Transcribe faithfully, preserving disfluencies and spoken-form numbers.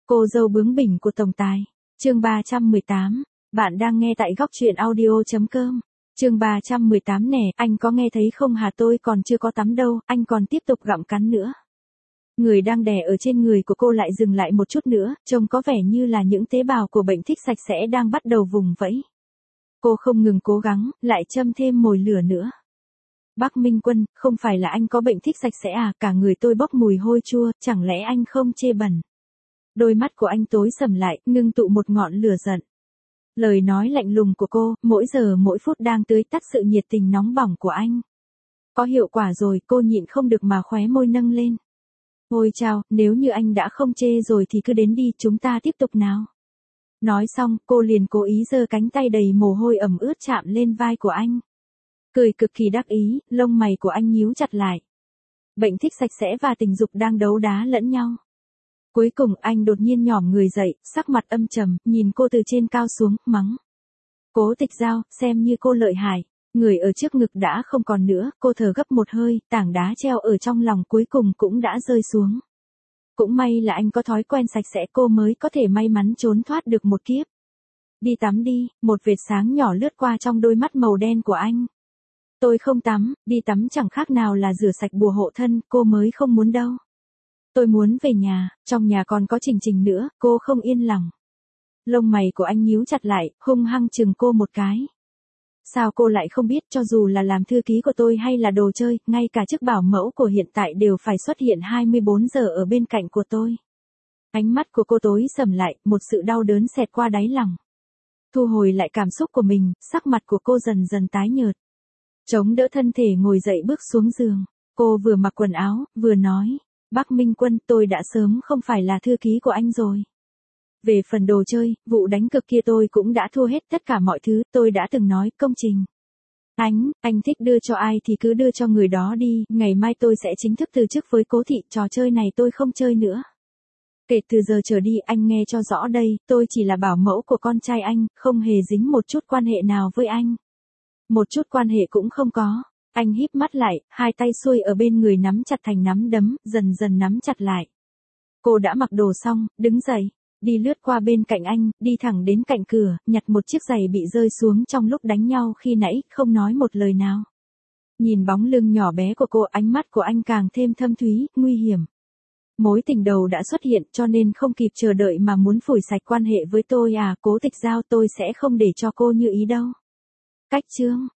Cô dâu bướng bỉnh của tổng tài. Chương ba trăm mười tám. Bạn đang nghe tại góc truyện audio chấm com. Chương ba trăm mười tám nè, anh có nghe thấy không hả, tôi còn chưa có tắm đâu, anh còn tiếp tục gặm cắn nữa. Người đang đè ở trên người của cô lại dừng lại một chút nữa, trông có vẻ như là những tế bào của bệnh thích sạch sẽ đang bắt đầu vùng vẫy. Cô không ngừng cố gắng, lại châm thêm mồi lửa nữa. Bác Minh Quân, không phải là anh có bệnh thích sạch sẽ à, cả người tôi bốc mùi hôi chua, chẳng lẽ anh không chê bẩn? Đôi mắt của anh tối sầm lại, ngưng tụ một ngọn lửa giận. Lời nói lạnh lùng của cô, mỗi giờ mỗi phút đang tưới tắt sự nhiệt tình nóng bỏng của anh. Có hiệu quả rồi, cô nhịn không được mà khóe môi nâng lên. Ôi chao, nếu như anh đã không chê rồi thì cứ đến đi, chúng ta tiếp tục nào. Nói xong, cô liền cố ý giơ cánh tay đầy mồ hôi ẩm ướt chạm lên vai của anh. Cười cực kỳ đắc ý, lông mày của anh nhíu chặt lại. Bệnh thích sạch sẽ và tình dục đang đấu đá lẫn nhau. Cuối cùng anh đột nhiên nhỏm người dậy, sắc mặt âm trầm, nhìn cô từ trên cao xuống, mắng. Cố Tịch Giao, xem như cô lợi hại. Người ở trước ngực đã không còn nữa, cô thở gấp một hơi, tảng đá treo ở trong lòng cuối cùng cũng đã rơi xuống. Cũng may là anh có thói quen sạch sẽ, cô mới có thể may mắn trốn thoát được một kiếp. Đi tắm đi, một vệt sáng nhỏ lướt qua trong đôi mắt màu đen của anh. Tôi không tắm, đi tắm chẳng khác nào là rửa sạch bùa hộ thân, cô mới không muốn đâu. Tôi muốn về nhà, trong nhà còn có Trình Trình nữa, cô không yên lòng. Lông mày của anh nhíu chặt lại, hung hăng chừng cô một cái. Sao cô lại không biết, cho dù là làm thư ký của tôi hay là đồ chơi, ngay cả chức bảo mẫu của hiện tại đều phải xuất hiện hai mươi bốn giờ ở bên cạnh của tôi. Ánh mắt của cô tối sầm lại, một sự đau đớn xẹt qua đáy lòng. Thu hồi lại cảm xúc của mình, sắc mặt của cô dần dần tái nhợt. Chống đỡ thân thể ngồi dậy bước xuống giường. Cô vừa mặc quần áo, vừa nói. Bác Minh Quân, tôi đã sớm không phải là thư ký của anh rồi. Về phần đồ chơi, vụ đánh cược kia tôi cũng đã thua hết tất cả mọi thứ, tôi đã từng nói, công trình. Anh, anh thích đưa cho ai thì cứ đưa cho người đó đi, ngày mai tôi sẽ chính thức từ chức với Cố Thị, trò chơi này tôi không chơi nữa. Kể từ giờ trở đi, anh nghe cho rõ đây, tôi chỉ là bảo mẫu của con trai anh, không hề dính một chút quan hệ nào với anh. Một chút quan hệ cũng không có. Anh híp mắt lại, hai tay xuôi ở bên người nắm chặt thành nắm đấm, dần dần nắm chặt lại. Cô đã mặc đồ xong, đứng dậy, đi lướt qua bên cạnh anh, đi thẳng đến cạnh cửa, nhặt một chiếc giày bị rơi xuống trong lúc đánh nhau khi nãy, không nói một lời nào. Nhìn bóng lưng nhỏ bé của cô, ánh mắt của anh càng thêm thâm thúy, nguy hiểm. Mối tình đầu đã xuất hiện cho nên không kịp chờ đợi mà muốn phủi sạch quan hệ với tôi à, Cố Tịch Giao, tôi sẽ không để cho cô như ý đâu. Cách chương.